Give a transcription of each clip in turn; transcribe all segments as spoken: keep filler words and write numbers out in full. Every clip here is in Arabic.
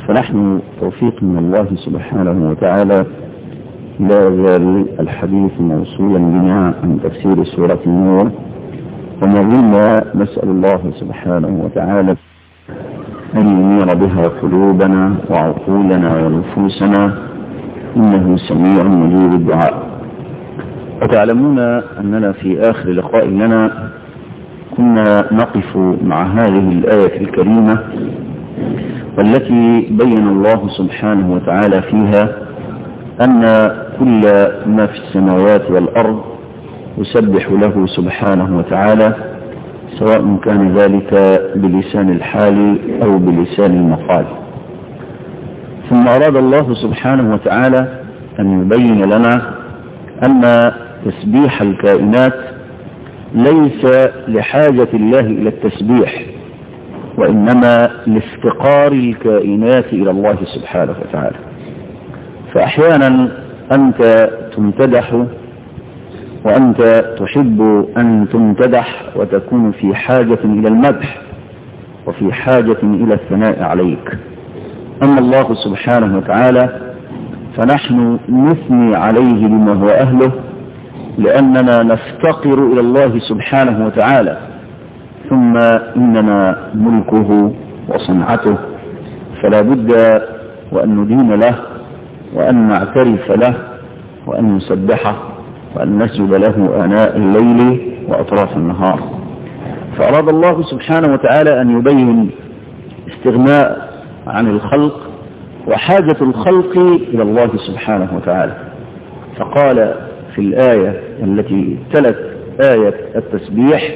فنحن توفيق من الله سبحانه وتعالى لا يزال الحديث موصولا بنا عن تفسير سورة النور، وما زلنا نسأل الله سبحانه وتعالى أن ينير بها قلوبنا وعقولنا ونفوسنا، إنه سميع مجيب الدعاء. وتعلمون أننا في آخر لقاء لنا كنا نقف مع هذه الآية الكريمة والتي بين الله سبحانه وتعالى فيها أن كل ما في السماوات والأرض يسبح له سبحانه وتعالى، سواء كان ذلك بلسان الحال أو بلسان المقال. ثم أراد الله سبحانه وتعالى أن يبين لنا أن تسبيح الكائنات ليس لحاجة الله إلى التسبيح، وإنما لافتقار الكائنات إلى الله سبحانه وتعالى. فأحيانا أنت تمتدح وأنت تحب أن تمتدح وتكون في حاجة إلى المدح وفي حاجة إلى الثناء عليك. أما الله سبحانه وتعالى فنحن نثني عليه بما هو أهله، لأننا نفتقر إلى الله سبحانه وتعالى، ثم إننا ملكه وصنعته، فلا بد وأن ندين له وأن نعترف له وأن نسبحه وأن نسجد له آناء الليل وأطراف النهار. فأراد الله سبحانه وتعالى أن يبين استغناء عن الخلق وحاجة الخلق إلى الله سبحانه وتعالى، فقال في الآية التي تلت آية التسبيح: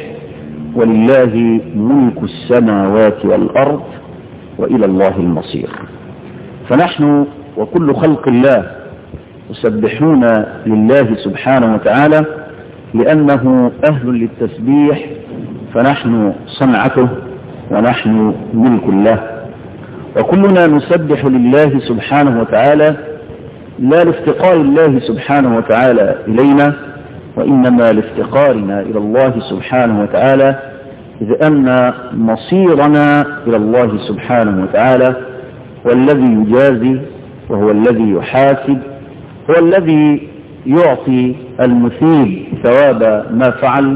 ولله ملك السماوات والأرض وإلى الله المصير. فنحن وكل خلق الله يسبحون لله سبحانه وتعالى لأنه أهل للتسبيح، فنحن صنعته ونحن ملك له. وكلنا نسبح لله سبحانه وتعالى لا لافتقار الله سبحانه وتعالى إلينا، وإنما لافتقارنا إلى الله سبحانه وتعالى، إذ أن مصيرنا إلى الله سبحانه وتعالى، والذي يجازي وهو الذي يحاسب، هو الذي يعطي المثيب ثواب ما فعل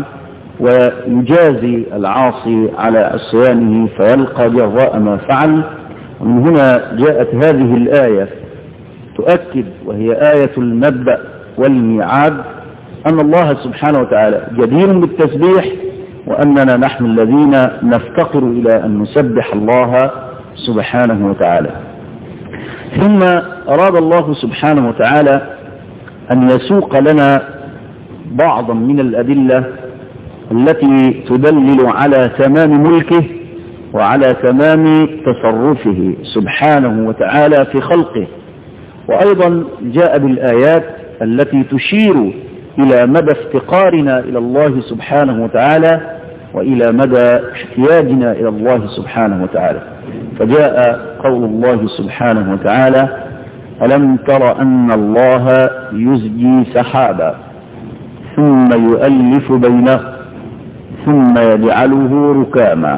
ويجازي العاصي على عصيانه فيلقى جزاء ما فعل. ومن هنا جاءت هذه الآية تؤكد، وهي آية المبدأ والميعاد، أن الله سبحانه وتعالى جدير بالتسبيح، وأننا نحن الذين نفتقر إلى أن نسبح الله سبحانه وتعالى. ثم أراد الله سبحانه وتعالى أن يسوق لنا بعضا من الأدلة التي تدلل على تمام ملكه وعلى تمام تصرفه سبحانه وتعالى في خلقه. وأيضا جاء بالآيات التي تشير إلى مدى افتقارنا إلى الله سبحانه وتعالى وإلى مدى احتياجنا إلى الله سبحانه وتعالى. فجاء قول الله سبحانه وتعالى: ألم تر أن الله يزجي سحابا ثم يؤلف بينه ثم يجعله ركاما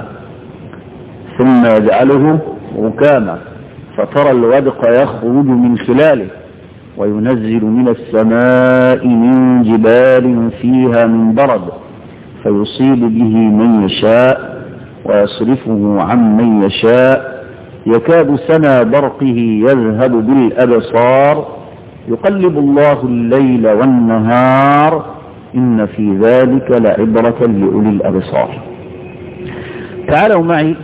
ثم يجعله ركاما فترى الودق يخرج من خلاله وينزل من السماء من جبال فيها من برد فيصيب به من يشاء ويصرفه عن من يشاء يكاد سنا برقه يذهب بالأبصار يقلب الله الليل والنهار إن في ذلك لعبرة لأولي الأبصار. تعالوا معي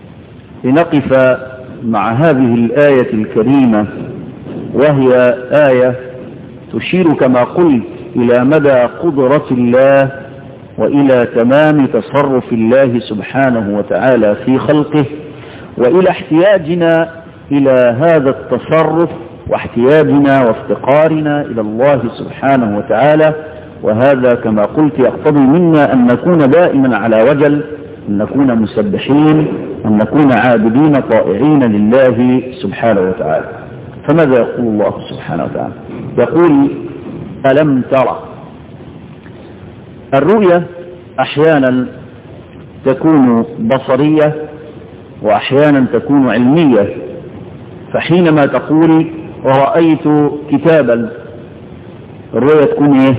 لنقف مع هذه الآية الكريمة، وهي آية تشير كما قلت إلى مدى قدرة الله وإلى تمام تصرف الله سبحانه وتعالى في خلقه، وإلى احتياجنا إلى هذا التصرف واحتياجنا وافتقارنا إلى الله سبحانه وتعالى. وهذا كما قلت يقتضي منا أن نكون دائما على وجل، أن نكون مسبحين، أن نكون عابدين طائعين لله سبحانه وتعالى. فماذا يقول الله سبحانه وتعالى؟ يقول: ألم ترى. الرؤية أحيانا تكون بصرية وأحيانا تكون علمية. فحينما تقول رأيت كتابا، الرؤية تكون ايه؟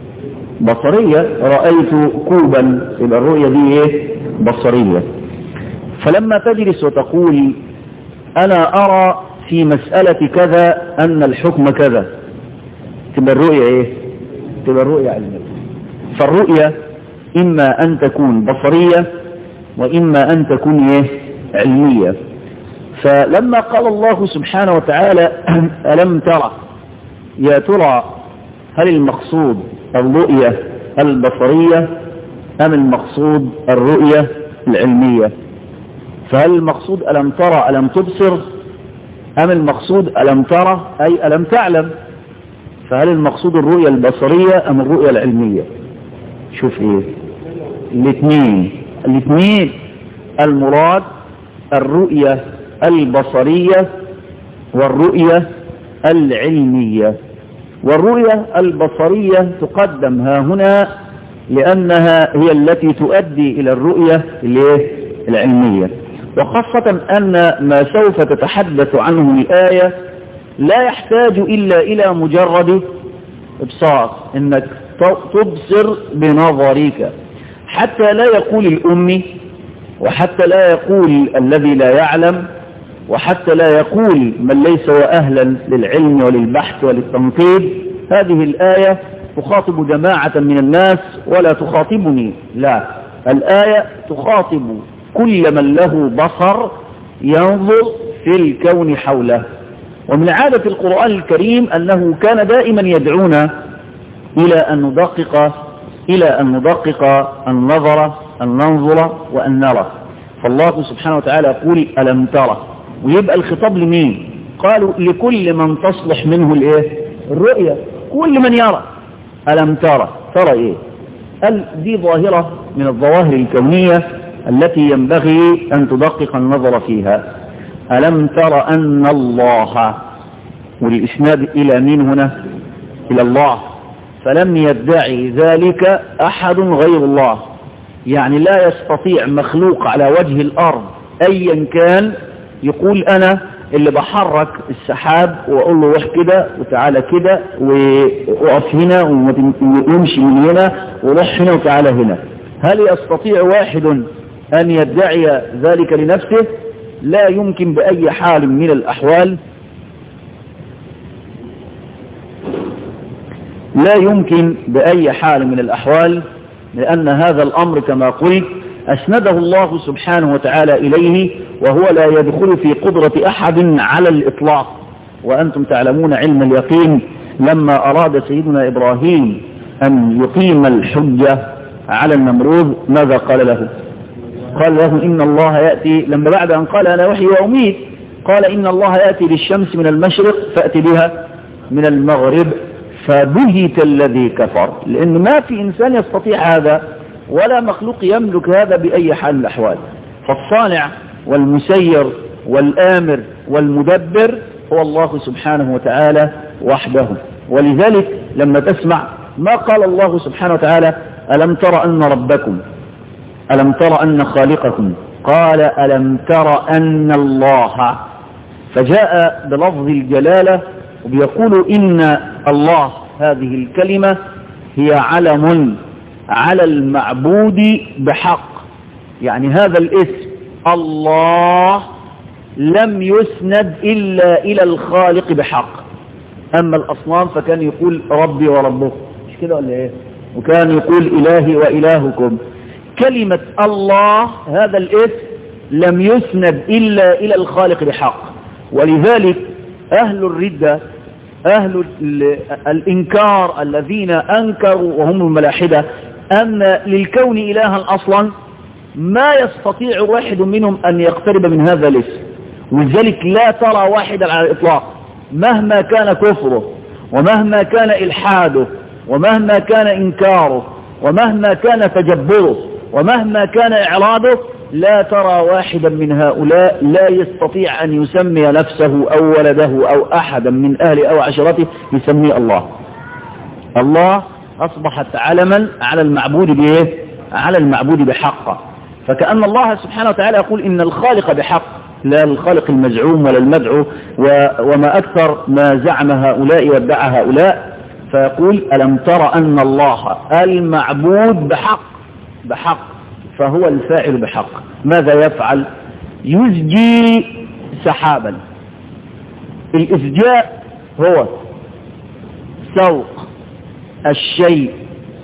بصرية. رأيت كوبا، يبقى الرؤية دي ايه؟ بصرية. فلما تجلس وتقول أنا أرى في مسألة كذا أن الحكم كذا، تبقى الرؤية ايه؟ تبقى الرؤية علمية. فالرؤية إما أن تكون بصرية وإما أن تكون ايه؟ علمية. فلما قال الله سبحانه وتعالى ألم ترى، يا ترى هل المقصود الرؤية البصرية أم المقصود الرؤية العلمية؟ فهل المقصود ألم ترى ألم تبصر، أم المقصود ألم ترى أي ألم تعلم؟ فهل المقصود الرؤية البصرية أم الرؤية العلمية؟ شوف ايه الاثنين الاثنين المراد الرؤية البصرية والرؤية العلمية. والرؤية البصرية تقدم ها هنا لأنها هي التي تؤدي إلى الرؤية العلمية، وخاصة أن ما سوف تتحدث عنه الآية لا يحتاج إلا إلى مجرد إبصار، إنك تبصر بنظرك، حتى لا يقول الأمي، وحتى لا يقول الذي لا يعلم، وحتى لا يقول من ليس وأهلا للعلم وللبحث وللتنقيب هذه الآية تخاطب جماعة من الناس ولا تخاطبني. لا، الآية تخاطب كل من له بصر ينظر في الكون حوله. ومن عادة القرآن الكريم أنه كان دائما يدعونا إلى أن ندقق إلى أن ندقق النظر، أن ننظر وأن نرى. فالله سبحانه وتعالى يقول ألم ترى، ويبقى الخطاب لمين؟ قالوا لكل من تصلح منه الايه؟ الرؤية، كل من يرى. ألم ترى، ترى ايه؟ قال دي ظاهرة من الظواهر الكونية التي ينبغي أن تدقق النظر فيها. ألم ترى أن الله، والإسناد إلى مين هنا؟ إلى الله، فلم يدعي ذلك أحد غير الله. يعني لا يستطيع مخلوق على وجه الأرض أيا كان يقول أنا اللي بحرك السحاب وأقول له روح كده وتعالى كده وقف هنا ويمشي من هنا وروح هنا وتعالى هنا. هل يستطيع واحد أن يدعي ذلك لنفسه؟ لا يمكن بأي حال من الأحوال، لا يمكن بأي حال من الأحوال، لأن هذا الأمر كما قلت أسنده الله سبحانه وتعالى إليه، وهو لا يدخل في قدرة أحد على الإطلاق. وأنتم تعلمون علم اليقين لما أراد سيدنا إبراهيم أن يقيم الحجة على النمرود ماذا قال له؟ قال له إن الله يأتي، لما بعد أن قال أنا وحي وأميت قال إن الله يأتي بالشمس من المشرق فأتي بها من المغرب، فبهت الذي كفر، لأن ما في إنسان يستطيع هذا ولا مخلوق يملك هذا بأي حال من الأحوال. فالصانع والمسير والآمر والمدبر هو الله سبحانه وتعالى وحده. ولذلك لما تسمع ما قال الله سبحانه وتعالى ألم تر أن ربكم، ألم تر أن خالقكم، قال ألم تر أن الله، فجاء بلفظ الجلالة وبيقول إن الله هذه الكلمة هي علم على المعبود بحق. يعني هذا الاسم الله لم يسند إلا إلى الخالق بحق. أما الأصنام فكان يقول ربي وربكم، مش كده ولا إيه؟ وكان يقول إلهي وإلهكم. كلمة الله هذا الاسم لم يسند إلا إلى الخالق بحق. ولذلك أهل الردة، أهل الإنكار الذين أنكروا وهم الملاحدة أن للكون إلها أصلا، ما يستطيع واحد منهم أن يقترب من هذا الاسم. ولذلك لا ترى واحدا على الإطلاق مهما كان كفره ومهما كان إلحاده ومهما كان إنكاره ومهما كان تجبره ومهما كان إعراضه، لا ترى واحدا من هؤلاء لا يستطيع أن يسمي نفسه أو ولده أو أحدا من أهل أو عشرته يسميه الله. الله أصبحت علما على المعبود بإيه؟ على المعبود بحق. فكأن الله سبحانه وتعالى يقول إن الخالق بحق لا الخالق المزعوم ولا المدعو، وما أكثر ما زعم هؤلاء وادعى هؤلاء. فيقول ألم تر أن الله المعبود بحق بحق فهو الفاعل بحق. ماذا يفعل؟ يزجي سحابا. الإزجاء هو سوق الشيء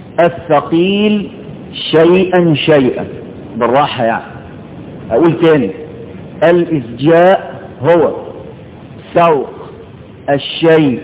الثقيل شيئا شيئا، بالراحة يعني. أقول تاني، الإزجاء هو سوق الشيء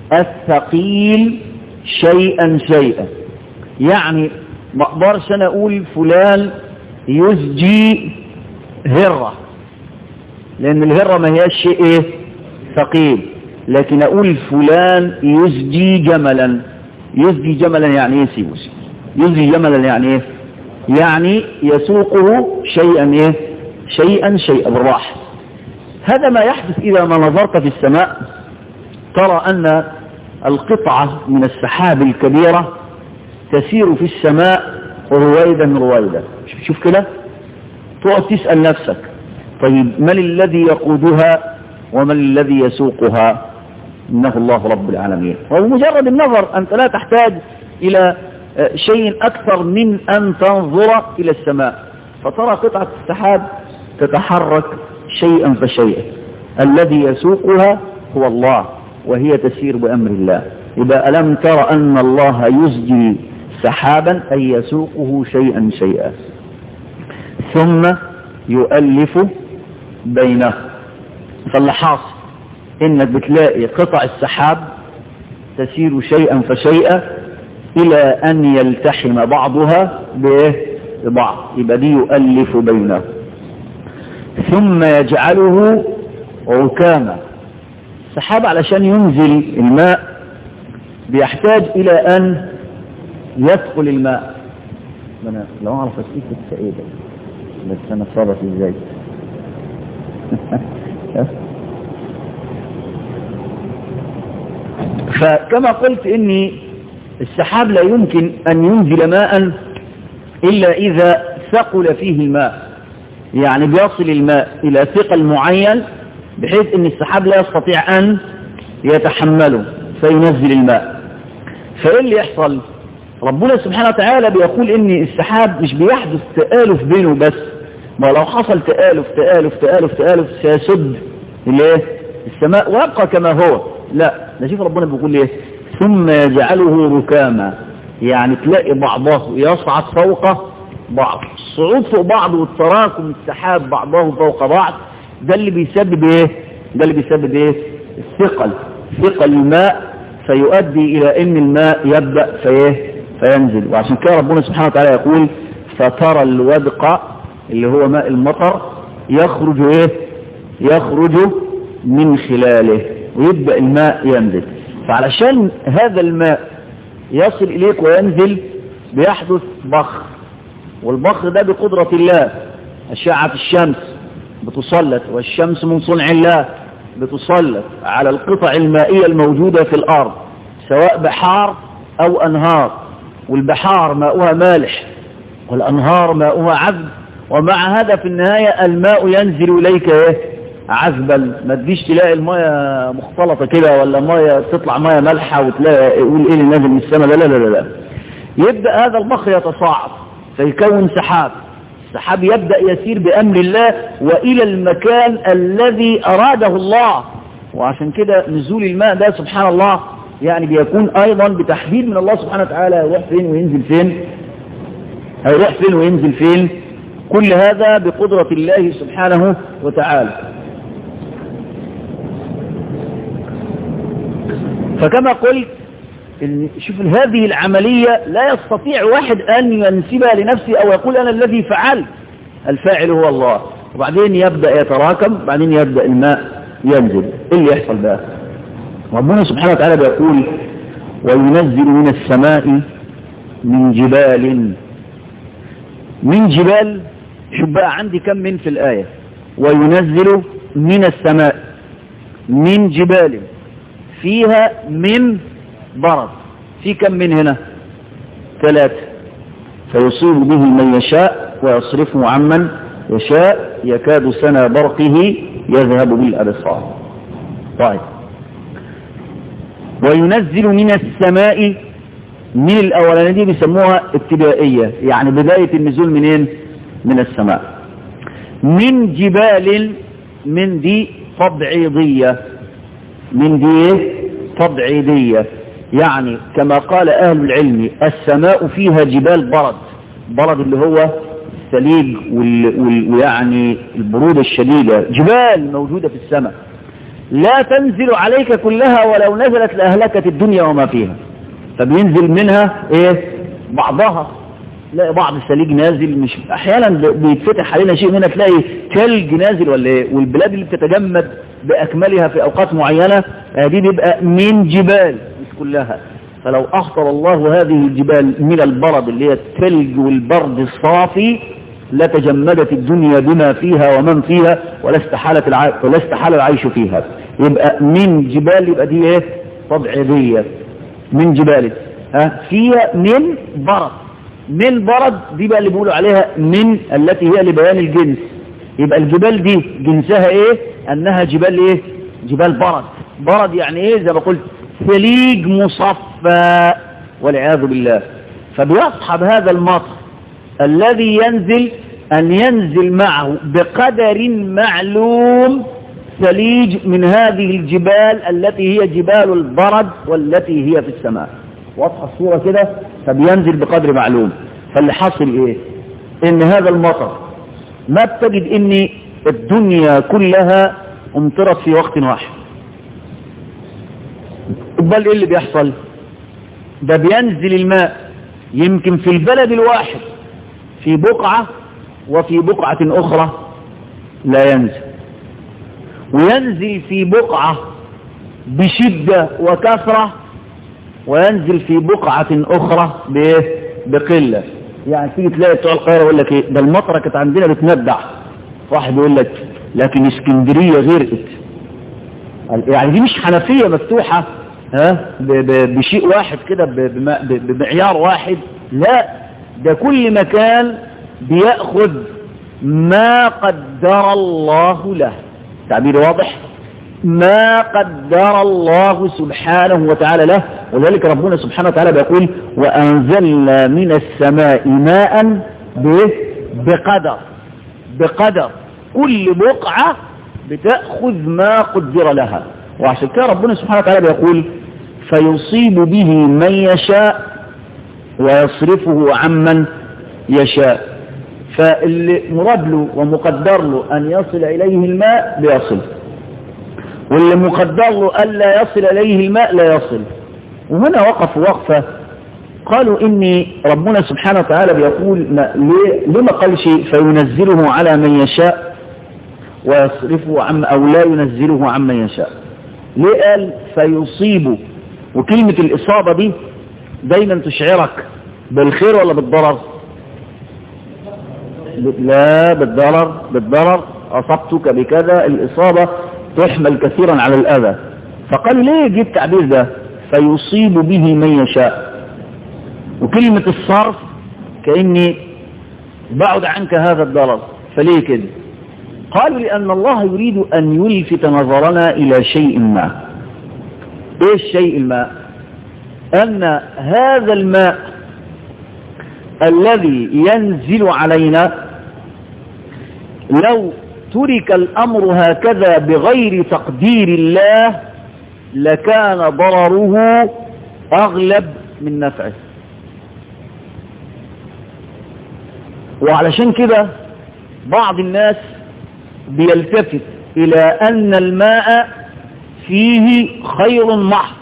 الثقيل شيئا شيئا. يعني ما اقدرش انا اقول فلان يزجي هرة، لان الهرة ما هي شيء ايه ثقيل، لكن اقول فلان يزجي جملا. يزجي جملا يعني ايه سيبوسي؟ يزجي جملا يعني ايه؟ يعني يسوقه شيئا ايه شيئا شيئا بالراحة. هذا ما يحدث اذا ما نظرت في السماء ترى ان القطعة من السحاب الكبيرة تسير في السماء رويدا رويدا. شوف كده، تقعد تسأل نفسك طيب من الذي يقودها ومن الذي يسوقها؟ إنه الله رب العالمين. ومجرد النظر أنت لا تحتاج إلى شيء أكثر من أن تنظر إلى السماء فترى قطعة السحاب تتحرك شيئا فشيئا. الذي يسوقها هو الله وهي تسير بأمر الله. إذا ألم تر أن الله يزجي سحابا أي يسوقه شيئا شيئا ثم يؤلف بينه. فاللي حاصل إنك بتلاقي قطع السحاب تسير شيئا فشيئا إلى أن يلتحم بعضها ببعض، يبقى دي يؤلف بينه. ثم يجعله ركاما. السحاب علشان ينزل الماء بيحتاج إلى أن يدخل الماء. أنا لو أعرف أسئلة السعيدة بس أنا صارت إزاي فكما قلت إني السحاب لا يمكن أن ينزل ماء إلا إذا ثقل فيه الماء، يعني بيصل الماء إلى ثقل معين بحيث أن السحاب لا يستطيع أن يتحمله فينزل الماء. فإيه اللي يحصل؟ ربنا سبحانه وتعالى بيقول إن السحاب مش بيحدث تآلف بينه بس، ما لو حصل تآلف تآلف تآلف تآلف سيسد السماء ويبقى كما هو. لا، نشوف ربنا بيقول ايه؟ ثم يجعله ركاما، يعني تلاقي بعضه يصعد فوق بعض. الصعود فوق بعض والتراكم السحاب بعضه فوق بعض ده اللي بيسبب ايه؟ ده اللي بيسبب ايه؟ الثقل، ثقل الماء، فيؤدي الى ان الماء يبدأ فيه فينزل. وعشان كده ربنا سبحانه وتعالى يقول فترى الودق اللي هو ماء المطر يخرج ايه؟ يخرج من خلاله ويبدأ الماء ينزل. فعلشان هذا الماء يصل إليك وينزل بيحدث بخر، والبخر ده بقدرة الله. أشعة الشمس بتسلط، والشمس من صنع الله بتسلط على القطع المائية الموجودة في الأرض سواء بحار أو أنهار، والبحار ماؤها مالح والأنهار ماؤها عذب، ومع هذا في النهاية الماء ينزل إليك إيه؟ عذبا. ما تجيش تلاقي المية مختلطة كده ولا مية تطلع مية مالحة وتلاقي يقول ايه اللي نازل من السماء. لا لا لا لا. يبدأ هذا البخر يتصاعد فيكون سحاب. السحاب يبدأ يسير بأمر الله وإلى المكان الذي أراده الله. وعشان كده نزول الماء ده سبحان الله يعني بيكون أيضا بتحديد من الله سبحانه وتعالى يروح فين وينزل فين، هيروح فين وينزل فين. كل هذا بقدرة الله سبحانه وتعالى. فكما قلت شوف هذه العملية لا يستطيع واحد أن ينسبها لنفسه أو يقول أنا الذي فعل. الفاعل هو الله. وبعدين يبدأ يتراكم، بعدين يبدأ الماء ينزل. إيه اللي يحصل بقى؟ ربنا سبحانه وتعالى بيقول وينزل من السماء من جبال. من جبال، شوف بقى عندي كم من في الآية. وينزل من السماء من جبال فيها من برد. في كم من هنا؟ ثلاثة. فيصيب به من يشاء ويصرفه عمن يشاء يكاد سنا برقه يذهب بالأبصار. طيب، وينزل من السماء، من الأولانية دي بيسموها ابتدائية، يعني بداية النزول منين؟ من السماء. من جبال، من دي تبعيضية، من دي تبعيضية، يعني كما قال أهل العلم السماء فيها جبال برد، برد اللي هو الثليج ويعني البرودة الشديدة، جبال موجودة في السماء لا تنزل عليك كلها، ولو نزلت لأهلكت الدنيا وما فيها، فبينزل منها ايه؟ بعضها، تلاقي بعض الثليج نازل، مش احيانا بيتفتح علينا شيء هنا تلاقي ثلج نازل ولا ايه. والبلاد اللي بتتجمد باكملها في اوقات معينة دي بيبقى من جبال مش كلها. فلو اخطر الله هذه الجبال من البرد اللي هي الثلج والبرد الصافي لتجمدت الدنيا بما فيها ومن فيها، ولا استحالت الع... ولا استحال العيش فيها. يبقى من جبال، يبقى دي ايه؟ تبعيضية، من جبال ها فيها من برد. من برد دي بقى اللي بيقولوا عليها من التي هي لبيان الجنس. يبقى الجبال دي جنسها ايه؟ انها جبال ايه؟ جبال برد. برد يعني ايه؟ زي ما قلت ثليج مصفى والعياذ بالله. فبيصحب هذا المطر الذي ينزل أن ينزل معه بقدر معلوم ثليج من هذه الجبال التي هي جبال البرد والتي هي في السماء. واضحة الصورة كده؟ فبينزل بقدر معلوم. فاللي حصل ايه؟ ان هذا المطر ما بتجد ان الدنيا كلها امطرت في وقت واحد، بل ايه اللي بيحصل؟ ده بينزل الماء يمكن في البلد الواحد في بقعة، وفي بقعة أخرى لا ينزل، وينزل في بقعة بشدة وكثرة، وينزل في بقعة أخرى بقلة. يعني تيجي تلاقي بتوع القاهرة يقول لك ايه؟ ده المطرة كانت عندنا بتندع. واحد يقول لك لكن اسكندرية غرقت. يعني دي مش حنفية مفتوحة ها بشيء واحد كده بمعيار واحد، لا، ده كل مكان بيأخذ ما قدر الله له. تعبير واضح؟ ما قدر الله سبحانه وتعالى له. ولذلك ربنا سبحانه وتعالى بيقول وأنزلنا من السماء ماء بقدر. بقدر كل بقعة بتأخذ ما قدر لها. وعشان كده ربنا سبحانه وتعالى بيقول فيصيب به من يشاء ويصرفه عمن يشاء. فاللي مراد له ومقدر له أن يصل إليه الماء بيصل، واللي مقدر له ألا يصل إليه الماء لا يصل. وهنا وقفوا وقفة قالوا إني ربنا سبحانه وتعالى بيقول لما قال شيء فينزله على من يشاء ويصرفه عم أو لا ينزله عمن يشاء؟ ليه قال فيصيبه؟ وكلمة الإصابة دي دايما تشعرك بالخير ولا بالضرر؟ لا، بالضرر. بالضرر، أصبتك بكذا. الإصابة تحمل كثيرا على الأذى. فقال ليه جيب التعبير ده فيصيب به من يشاء؟ وكلمة الصرف كأني بعد عنك هذا الضرر. فليه كده؟ قالوا لأن الله يريد أن يلفت نظرنا إلى شيء ما. إيه الشيء الماء؟ أن هذا الماء الذي ينزل علينا لو ترك الأمر هكذا بغير تقدير الله لكان ضرره أغلب من نفعه. وعلشان كده بعض الناس بيلتفت إلى أن الماء فيه خير محض،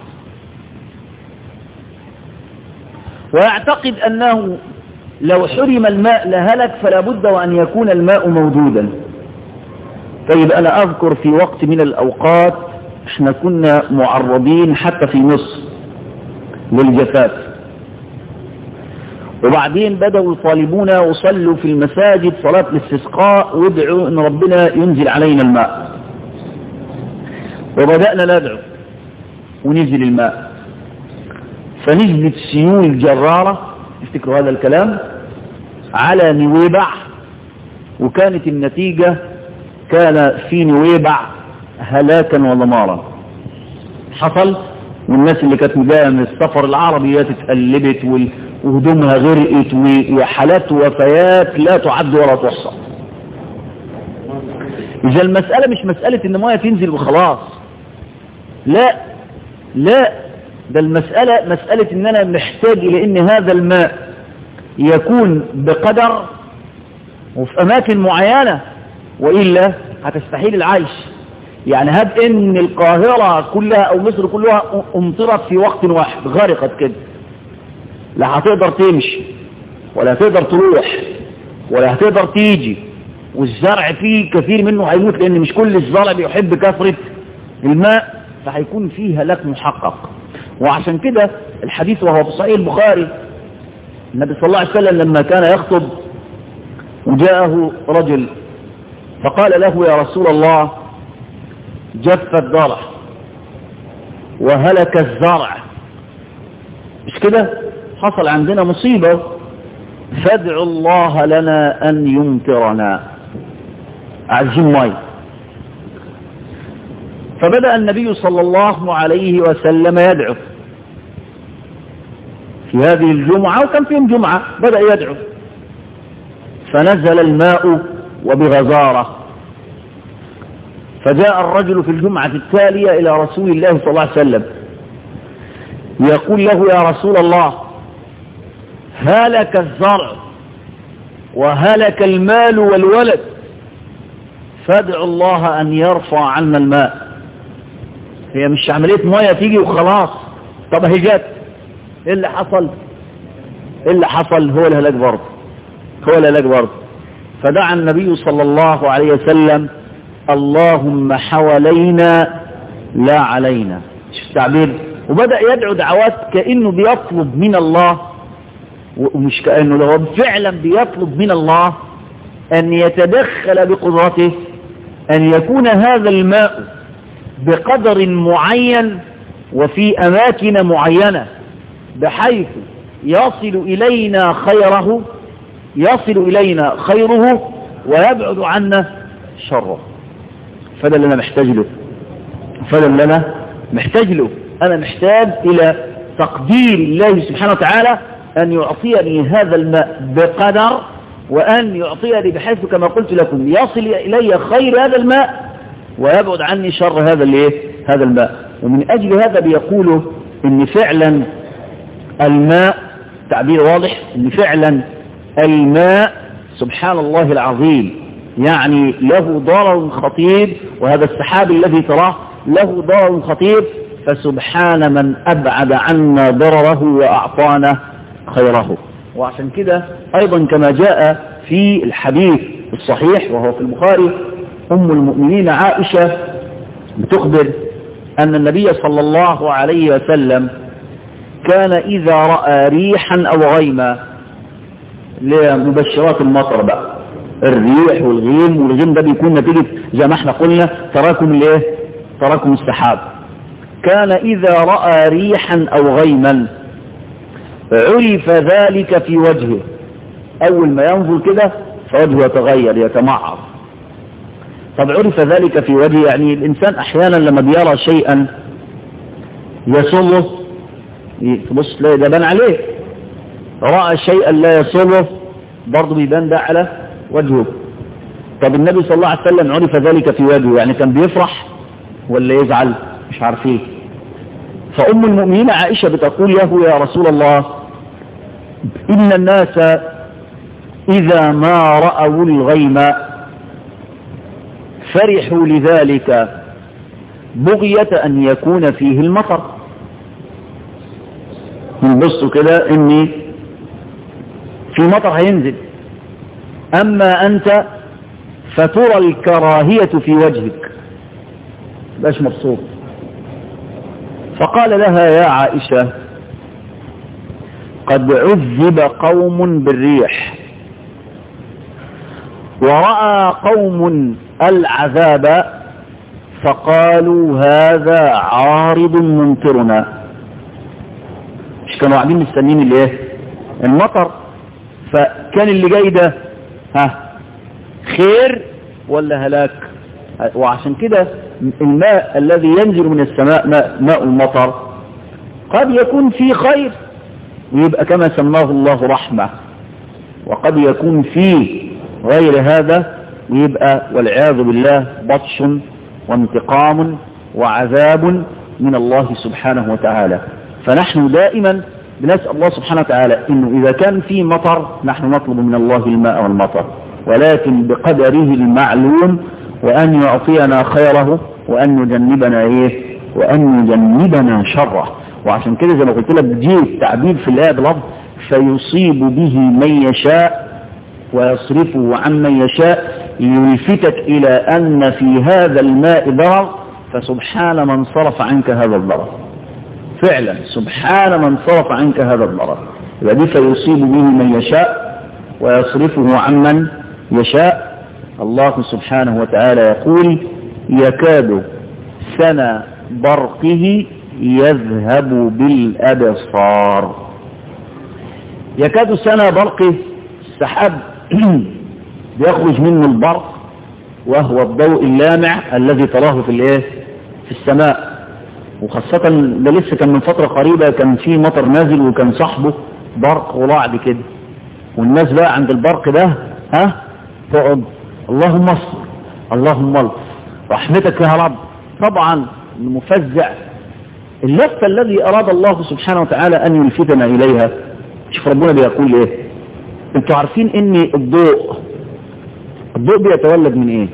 ويعتقد أنه لو حرم الماء لهلك، فلا بد وأن يكون الماء موجودا. طيب أنا أذكر في وقت من الأوقات احنا كنا معرضين حتى في مصر للجفاف، وبعدين بدأوا يطالبونا وصلوا في المساجد صلاة الاستسقاء وادعوا ان ربنا ينزل علينا الماء. وبدأنا ندعو ونزل الماء، فنزلت سيول جرارة، افتكروا هذا الكلام، على نويبع، وكانت النتيجة كان في نويبع هلاكا ودمارا حصل، والناس اللي كانت جايه من السفر العربيات اتقلبت وهدومها غرقت وحالات وفيات لا تعد ولا تحصى. إذا المسألة مش مسألة إن مية تنزل وخلاص، لا لا، ده المسألة مسألة إن أنا محتاج إلى إن هذا الماء يكون بقدر وفي أماكن معينة، وإلا هتستحيل العيش. يعني هب إن القاهرة كلها أو مصر كلها امطرت في وقت واحد غرقت كده، لا هتقدر تمشي ولا هتقدر تروح ولا هتقدر تيجي، والزرع فيه كثير منه هيموت، لأن مش كل الزرع بيحب كثرة الماء، فهيكون فيه هلاك محقق. وعشان كده الحديث وهو في صحيح البخاري، النبي صلى الله عليه وسلم لما كان يخطب وجاءه رجل فقال له يا رسول الله جف الضرع وهلك الزرع، مش كده؟ حصل عندنا مصيبة، فادعوا الله لنا أن يمطرنا، عايزين مي. فبدأ النبي صلى الله عليه وسلم يدعو في هذه الجمعة، وكان فيهم جمعة بدأ يدعو، فنزل الماء وبغزارة، فجاء الرجل في الجمعة التالية إلى رسول الله صلى الله عليه وسلم يقول له يا رسول الله هلك الزرع وهلك المال والولد، فادعوا الله أن يرفع عنا الماء. هي مش عملية مية تيجي وخلاص، طب هي جت، ايه اللي حصل؟ ايه اللي حصل؟ هو الهلاك برضه، هو الهلاك برضه. فدعا النبي صلى الله عليه وسلم اللهم حوالينا لا علينا، شوف التعبير، وبدأ يدعو دعوات كأنه بيطلب من الله، ومش كأنه، لو فعلا بيطلب من الله أن يتدخل بقدرته أن يكون هذا الماء بقدر معين وفي أماكن معينة، بحيث يصل إلينا خيره يصل إلينا خيره ويبعد عنا شره. فده اللي أنا محتاج له، فده اللي أنا محتاج له أنا محتاج إلى تقدير الله سبحانه وتعالى أن يعطيني هذا الماء بقدر، وأن يعطيني بحيث كما قلت لكم يصل إلي خير هذا الماء ويبعد عني شر هذا الايه هذا الماء. ومن أجل هذا بيقولوا إن فعلا الماء، تعبير واضح، إن فعلا الماء سبحان الله العظيم يعني له ضرر خطير، وهذا السحاب الذي تراه له ضرر خطير، فسبحان من أبعد عنا ضرره وأعطانا خيره. وعشان كده أيضا كما جاء في الحديث الصحيح وهو في البخاري، أم المؤمنين عائشة بتخبر أن النبي صلى الله عليه وسلم كان إذا رأى ريحا أو غيما، لمبشرات المطر بقى، الريح والغيم، والغيم ده بيكون نتيجة زي ما احنا قلنا تراكم الايه تراكم السحاب. كان إذا رأى ريحا أو غيما عرف ذلك في وجهه، أول ما ينظر كده فوجهه يتغير يتمعر. طب عرف ذلك في وجهه، يعني الإنسان أحيانا لما بيرى شيئا يسره تبص تلاقي ده بان عليه، رأى شيئا لا يسره برضه بيبان ده على وجهه. طب النبي صلى الله عليه وسلم عرف ذلك في وجهه، يعني كان بيفرح ولا يزعل؟ مش عارفين. فأم المؤمنين عائشة بتقول له يا رسول الله إن الناس إذا ما رأوا الغيم فرحوا لذلك بغية أن يكون فيه المطر. نبصوا كده إني في مطر هينزل، أما أنت فترى الكراهية في وجهك، باش مبسوط. فقال لها يا عائشة قد عذب قوم بالريح ورأى قوم العذاب فقالوا هذا عارض ممطرنا. مش كانوا قاعدين مستنين الايه المطر، فكان اللي جاي ده ها خير ولا هلاك؟ وعشان كده الماء الذي ينزل من السماء ماء, ماء المطر قد يكون فيه خير ويبقى كما سماه الله رحمة، وقد يكون فيه غير هذا ويبقى والعياذ بالله بطش وانتقام وعذاب من الله سبحانه وتعالى. فنحن دائما بنسأل الله سبحانه وتعالى إنه إذا كان في مطر نحن نطلب من الله الماء والمطر، ولكن بقدره المعلوم، وأن يعطينا خيره وأن يجنبنا إيه وأن يجنبنا شره. وعشان كده زي ما قلت لك جه التعبير في الآية بلفظ فيصيب به من يشاء ويصرفه عن من يشاء، ليلفتك إلى أن في هذا الماء ضرر، فسبحان من صرف عنك هذا الضرر. فعلا سبحان من صرف عنك هذا الضرر. يبقى فيصيب به من يشاء ويصرفه عن من يشاء. الله سبحانه وتعالى يقول يكاد سنا برقه يذهب بالأبصار. يكاد سنا برقه السحاب بيخرج منه البرق، وهو الضوء اللامع الذي تراه في الايه في السماء. وخاصة ده لسه كان من فترة قريبة كان في مطر نازل وكان صاحبه برق ورعد كده، والناس بقى عند البرق ده ها تقعد اللهم اصبر اللهم الطف رحمتك يا رب. طبعا المفزع اللفة الذي أراد الله سبحانه وتعالى أن يلفتنا إليها. شوف ربنا بيقول إيه، انتوا عارفين ان الضوء الضوء بيتولد من ايه؟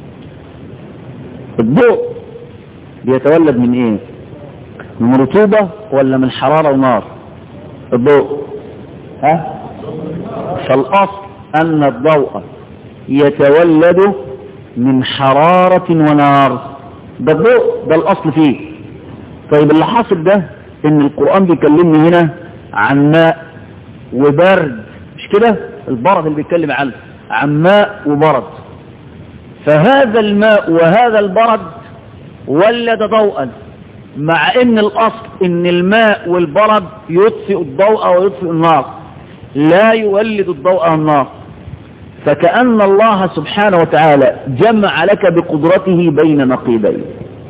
الضوء بيتولد من ايه؟ من رطوبة ولا من حرارة ونار؟ الضوء ها؟ فالأصل أن الضوء يتولد من حرارة ونار. ده الضوء ده الأصل فيه. طيب اللي حاصل ده ان القرآن بيكلمني هنا عن ماء وبرد، مش كده؟ البرد اللي بيتكلم عنه عن ماء وبرد. فهذا الماء وهذا البرد ولد ضوءا، مع ان الاصل ان الماء والبرد يطفئ الضوء ويطفئ النار، لا يولد الضوء والنار. فكأن الله سبحانه وتعالى جمع لك بقدرته بين نقيضين،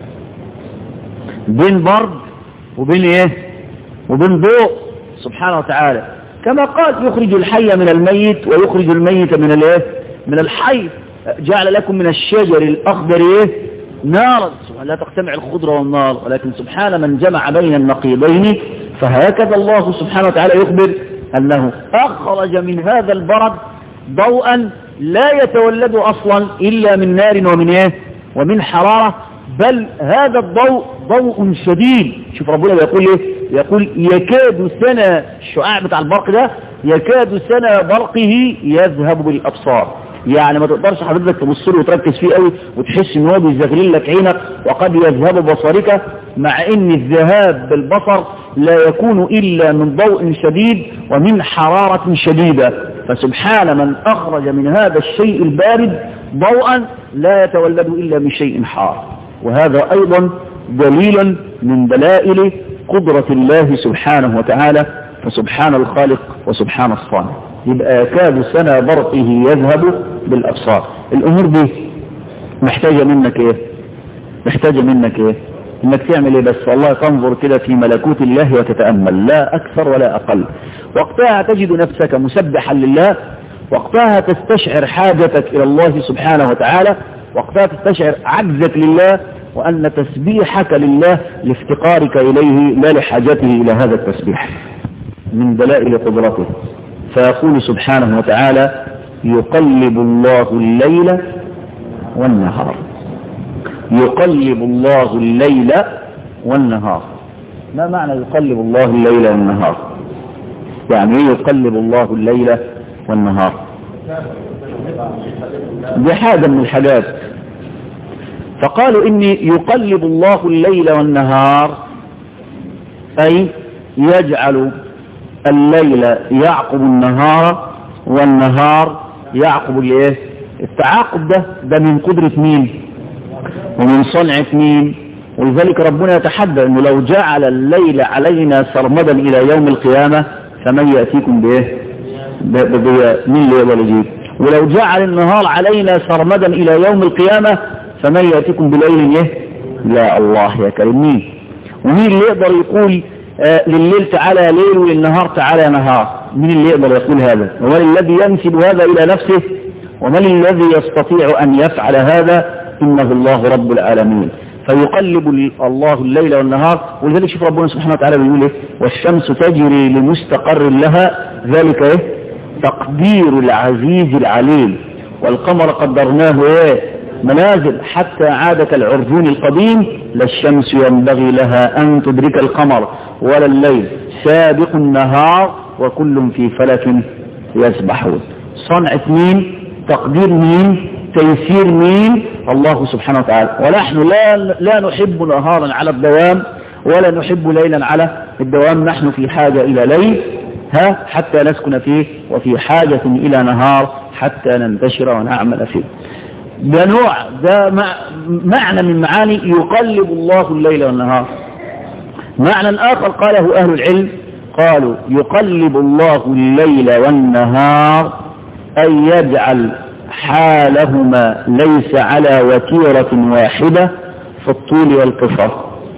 بين برد وبين ايه وبين ضوء سبحانه وتعالى. كما قال يخرج الحي من الميت ويخرج الميت من الايه من الحي. جعل لكم من الشجر الاخضر ايه نارا، لا تجتمع الخضره والنار، ولكن سبحان من جمع بين النقيضين. فهكذا الله سبحانه وتعالى يخبر انه اخرج من هذا البرد ضوءا لا يتولد اصلا الا من نار ومن ايه ومن حراره، بل هذا الضوء ضوء شديد. شوف ربنا بيقول ايه، يقول يكاد سنا الشعاع بتاع البرق ده يكاد سنا برقه يذهب بالابصار. يعني ما تقدرش حضرتك تبص له وتركز فيه قوي وتحس ان هو بيزغلل لك عينك، وقد يذهب بصرك، مع ان الذهاب بالبصر لا يكون الا من ضوء شديد ومن حرارة شديدة. فسبحان من اخرج من هذا الشيء البارد ضوءا لا يتولد الا من شيء حار. وهذا ايضا دليل من دلائل قدرة الله سبحانه وتعالى. فسبحان الخالق وسبحان الصانع. يبقى يكاد سنا برقه يذهب بالابصار. الامور دي محتاجة منك ايه محتاجة منك ايه انك تعمل ايه بس؟ والله تنظر كده في ملكوت الله وتتأمل، لا اكثر ولا اقل. وقتها تجد نفسك مسبحا لله، وقتها تستشعر حاجتك الى الله سبحانه وتعالى، وقتها تستشعر عجزك لله، وأن تسبيحك لله لافتقارك إليه لا لحاجته إلى هذا التسبيح. من دلائل قدرته. فيقول سبحانه وتعالى يقلب الله الليل والنهار. يقلب الله الليل والنهار. ما معنى يقلب الله الليل والنهار؟ يعني ايه يقلب الله الليل والنهار؟ دي حاجة من الحاجات. فقالوا إني يقلب الله الليل والنهار أي يجعل الليل يعقب النهار والنهار يعقب الايه التعاقب. ده ده من قدرة مين ومن صنعة مين؟ ولذلك ربنا يتحدى انه لو جعل الليل علينا سرمدا الى يوم القيامة فمن يأتيكم بايه بضياء؟ مين اللي يقدر يجيب؟ ولو جعل النهار علينا سرمدا الى يوم القيامة فمن يأتيكم بليل يه لا الله يا كريم. مين ومين اللي يقدر يقول آه لليل تعالى ليل وللنهار تعالى نهار؟ مين اللي يقدر يقول هذا؟ ومن الذي ينسب هذا إلى نفسه؟ ومن الذي يستطيع أن يفعل هذا؟ إنه الله رب العالمين. فيقلب الله الليل والنهار. ولذلك شوف ربنا سبحانه وتعالى بيقول ايه؟ والشمس تجري لمستقر لها ذلك ايه؟ تقدير العزيز العليم. والقمر قدرناه ايه؟ منازل حتى عاد كالعرجون القديم. لا الشمس ينبغي لها أن تدرك القمر ولا الليل سابق النهار وكل في فلك يسبحون. صنعة مين؟ تقدير مين؟ تيسير مين؟ الله سبحانه وتعالى. ونحن لا, لا نحب نهارا على الدوام ولا نحب ليلا على الدوام. نحن في حاجة إلى ليل ها حتى نسكن فيه، وفي حاجة إلى نهار حتى ننتشر ونعمل فيه. ده نوع، ده معنى من معاني يقلب الله الليل والنهار. معنى آخر قاله أهل العلم، قالوا يقلب الله الليل والنهار أن يجعل حالهما ليس على وتيرة واحدة في الطول والقصر.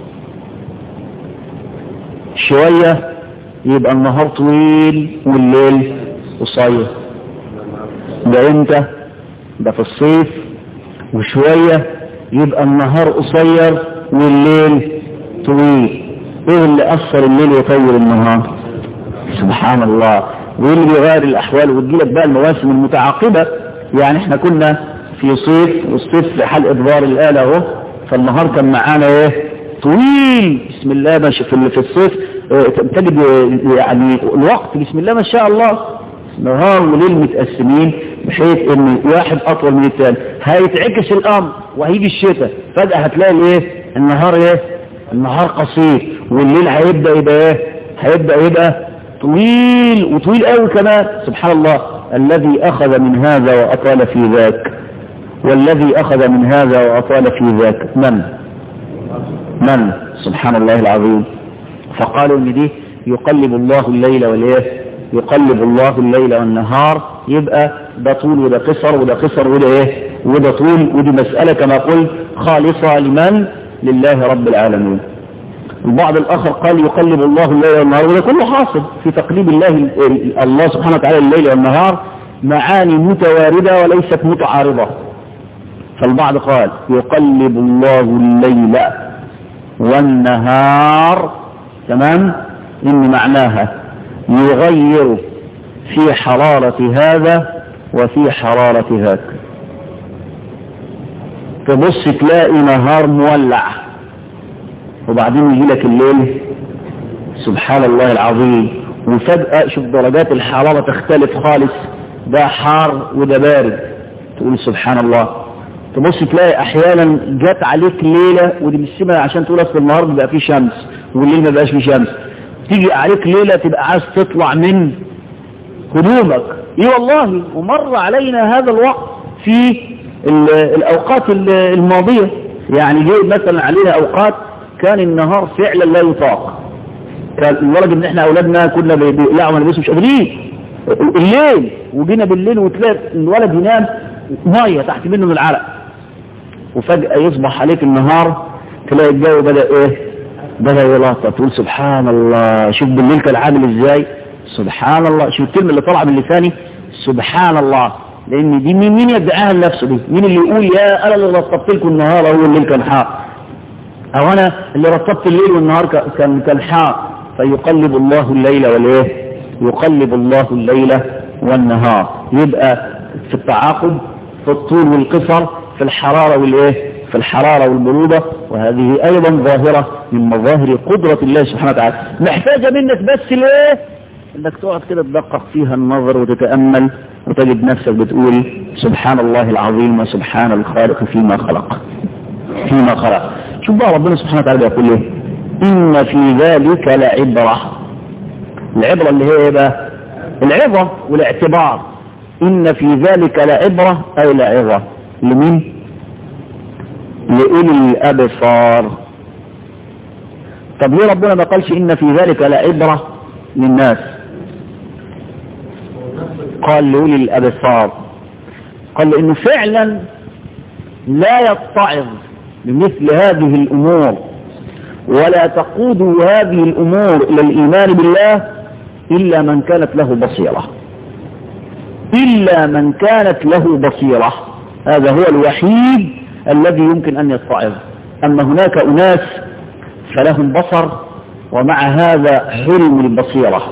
شوية يبقى النهار طويل والليل قصير. ده امتى؟ ده في الصيف. وشوية يبقى النهار قصير والليل طويل. ايه اللي اثر الليل يطول النهار؟ سبحان الله. وايه اللي بيغير الاحوال وتجيلك بقى المواسم المتعاقبة؟ يعني احنا كنا في صيف، والصيف في حال ادبار الآلة اهو، فالنهار كان معانا ايه؟ طويل بسم الله ماشي. في الصيف اه تجد يعني الوقت بسم الله ما شاء الله نهار وليل متقسمين بحيث ان واحد اطول من الثاني. هيتعكس الامر وهيجي الشتاء فجأة هتلاقي ايه؟ النهار ايه؟ النهار قصير والليل هيبدأ يبقى ايه؟ هيبدأ يبقى طويل وطويل قوي كمان. سبحان الله. الذي اخذ من هذا واطال في ذاك، والذي اخذ من هذا واطال في ذاك من؟ من؟ سبحان الله العظيم. فقالوا ان دي يقلب الله الليل والايه؟ يقلب الله الليل والنهار. يبقى ده طول وده قصر وده قصر وده ايه؟ وده طول. ودي مسألة كما قلت خالصة لمن؟ لله رب العالمين. البعض الآخر قال يقلب الله الليل والنهار، وده كله حاصل في تقليب الله الله سبحانه وتعالى الليل والنهار معاني متواردة وليست متعارضة. فالبعض قال يقلب الله الليل والنهار تمام إن معناها يغير في حرارة هذا وفي حرارة ذاك. تبص تلاقي نهار مولع وبعدين يجي لك الليل سبحان الله العظيم، وفجأة شوف درجات الحرارة تختلف خالص، ده حار وده بارد. تقول سبحان الله. تبص تلاقي احيانا جات عليك ليلة ودي مش سمة عشان تقول اصل النهار بيبقى فيه شمس والليل ما بقاش فيه شمس. تيجي عليك ليلة تبقى عايز تطلع من هدومك. ايه والله. ومر علينا هذا الوقت في الاوقات الماضية. يعني جاي مثلا علينا اوقات كان النهار فعلا لا يطاق، كان لدرجة ان احنا اولادنا كنا بيقلعوا من البيت مش قادرين الليل، وجينا بالليل وتلاقي الولد ينام ميه تحت منه من العرق، وفجأة يصبح عليك النهار تلاقي الجو بدأ ايه؟ بدأ يلاطف. تقول سبحان الله. شوف بالليل كان عامل ازاي. سبحان الله. شوف الكلمة اللي طلع من لساني سبحان الله. لان دي مين مين يدعاها لنفسه دي؟ مين اللي يقول يا انا اللي رطبت لكم النهار هو الليل كان حار، او انا اللي رطبت الليل والنهار كان كان حار. فيقلب الله الليل والايه؟ يقلب الله الليل والنهار. يبقى في التعاقب في الطول والقصر، في الحرارة والايه؟ في الحرارة والبرودة. وهذه ايضا ظاهرة من مظاهر قدرة الله سبحانه وتعالى، محتاجة منك بس ليه؟ انك تقعد كده تدقق فيها النظر وتتأمل وتجد نفسك بتقول سبحان الله العظيم وسبحان الخالق فيما خلق فيما خلق. شوف بقى ربنا سبحانه وتعالى بيقول ايه؟ ان في ذلك لعبرة. العبرة اللي هي ايه بقى؟ العظة والاعتبار. ان في ذلك لعبرة اي لعظة لمين؟ لأولي الأبصار. طب ليه ربنا ما قالش ان في ذلك لعبرة للناس؟ قال لأولي الأبصار. قال لأنه فعلا لا يتعظ بمثل هذه الأمور ولا تقود هذه الأمور إلى الإيمان بالله إلا من كانت له بصيرة، إلا من كانت له بصيرة. هذا هو الوحيد الذي يمكن أن يتعظ. أما هناك أناس فلهم بصر ومع هذا حرموا البصيرة،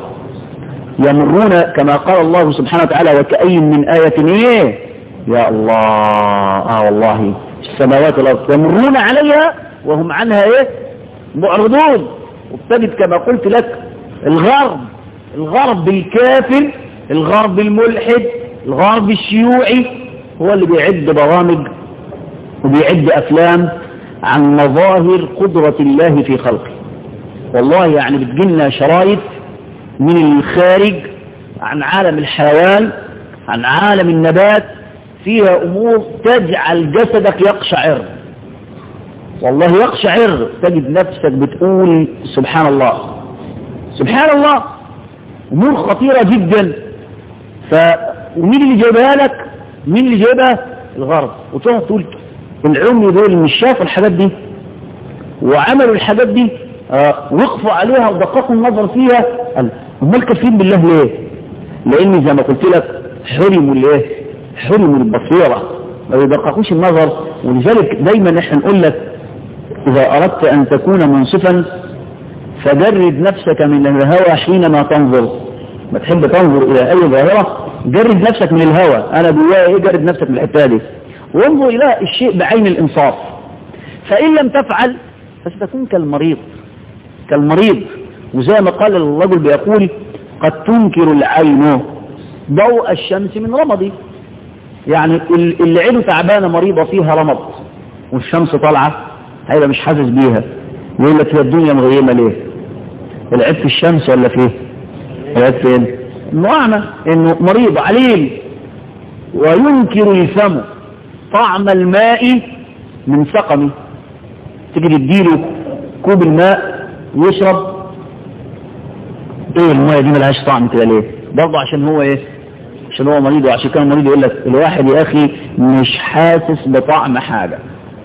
يمرون كما قال الله سبحانه وتعالى وكأي من آية إيه يا الله آه والله السماوات والأرض يمرون عليها وهم عنها إيه معرضون. وابتدت كما قلت لك الغرب الغرب الكافر، الغرب الملحد، الغرب الشيوعي هو اللي بيعد برامج وبيعد أفلام عن مظاهر قدرة الله في خلقه. والله يعني بتجيلنا شرايط من الخارج عن عالم الحيوان، عن عالم النبات، فيها أمور تجعل جسدك يقشعر، والله يقشعر، تجد نفسك بتقول سبحان الله سبحان الله. أمور خطيرة جدا. ف ومين اللي جايبها لك؟ مين اللي جايبها؟ الغرب. وتقعد تقول العمي دول مش شافوا الحاجات دي وعملوا الحاجات دي آه وقفوا عليها ودققوا النظر فيها. امال كافرين بالله ليه؟ لان زي ما قلت لك حرموا الايه؟ حرموا البصيره، ما يدققوش النظر. ولذلك دايما احنا نقول لك اذا اردت ان تكون منصفا فجرد نفسك من الهوى حينما تنظر. ما تحب تنظر الى اي ظاهره جرد نفسك من الهوى. انا جوايا ايه؟ جرد نفسك من الحته دي وانظر الى الشيء بعين الانصاف. فان لم تفعل فستكون كالمريض كالمريض وزي ما قال الرجل بيقول قد تنكر العين ضوء الشمس من رمضي. يعني اللي عينه تعبانه مريضه فيها رمض والشمس طالعه هيبقى مش حاسس بيها، يقول لك هي الدنيا مغيمه ليه؟ العيب في الشمس ولا فيه؟ العيب فين؟ انه اعمى، انه مريض عليل. وينكر الفم طعم الماء من سقمه. تيجي تديله كوب الماء يشرب، ايه الماء دي ملهاش طعم كده ليه؟ برضه عشان هو ايه؟ عشان هو مريض. وعشان كان مريض يقول لك الواحد يا اخي مش حاسس بطعم حاجه.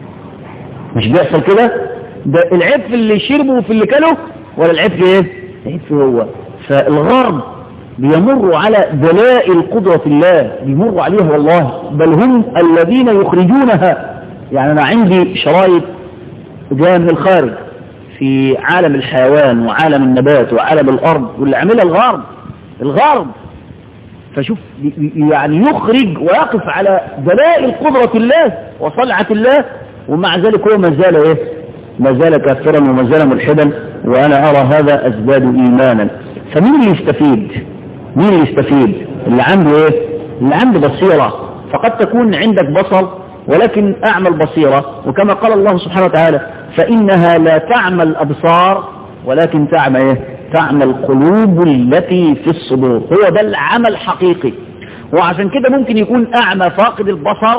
مش بيحصل كده؟ ده العيب في اللي شربه وفي اللي كله ولا العيب في ايه؟ العيب في هو. فالغرب بيمروا على دلائل قدرة الله، بيمروا عليها والله، بل هم الذين يخرجونها. يعني انا عندي شرايط جايه من الخارج في عالم الحيوان وعالم النبات وعالم الارض واللي عملها الغرب الغرب فشوف يعني يخرج ويقف على دلائل قدرة الله وصنعة الله، ومع ذلك هو ما زال ايه؟ ما زال كافرا وما زال ملحدا. وانا ارى هذا ازداد ايمانا. فمين اللي يستفيد؟ مين اللي يستفيد؟ اللي عنده ايه؟ اللي عنده بصيرة. فقد تكون عندك بصر ولكن اعمى البصيرة، وكما قال الله سبحانه وتعالى فانها لا تعمى الابصار ولكن تعمى ايه؟ تعمى القلوب التي في الصدور. هو ده العمى الحقيقي. وعشان كده ممكن يكون اعمى فاقد البصر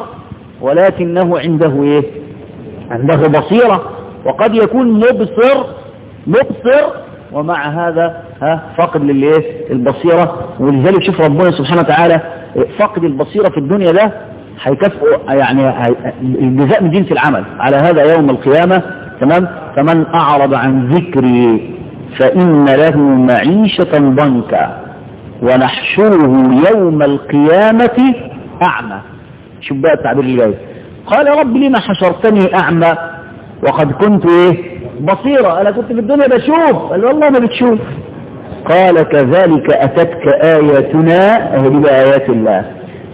ولكنه عنده ايه؟ عنده بصيرة. وقد يكون مبصر مبصر ومع هذا ها فاقد للايه؟ البصيرة. ولذلك شوف ربنا سبحانه وتعالى فاقد البصيرة في الدنيا ده هيكافئه، يعني الجزاء من جنس العمل على هذا يوم القيامة. تمام؟ فمن أعرض عن ذكري فإن له معيشة ضنكا ونحشره يوم القيامة أعمى. شوف بقى التعبير اللي جاي. قال يا رب لما حشرتني أعمى وقد كنت إيه؟ بصيرة. أنا كنت في الدنيا بشوف. قال والله ما بتشوف. قال كذلك أتتك آياتنا، أهدي بآيات الله